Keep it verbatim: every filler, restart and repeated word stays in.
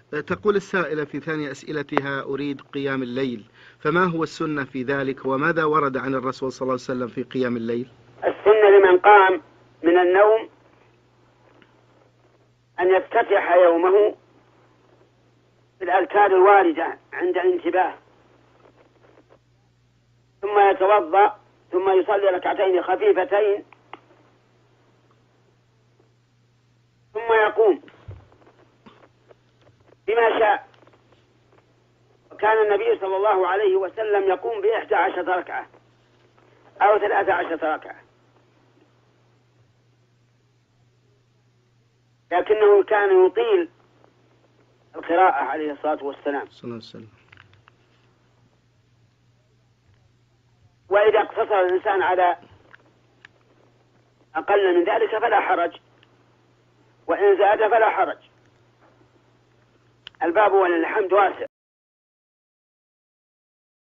تقول السائلة في ثاني أسئلتها: أريد قيام الليل، فما هو السنة في ذلك، وماذا ورد عن الرسول صلى الله عليه وسلم في قيام الليل؟ السنة لمن قام من النوم أن يفتتح يومه بالأذكار الواردة عند الانتباه، ثم يتوضأ، ثم يصلي ركعتين خفيفتين، ثم يقوم بما شاء. وكان النبي صلى الله عليه وسلم يقوم بإحدى عشرة ركعة أو ثلاثة عشرة ركعة، لكنه كان يطيل القراءة عليه الصلاة والسلام. صلى الله عليه وسلم. وإذا اقتصر الإنسان على أقل من ذلك فلا حرج، وإن زاد فلا حرج. الباب ولله الحمد واسع.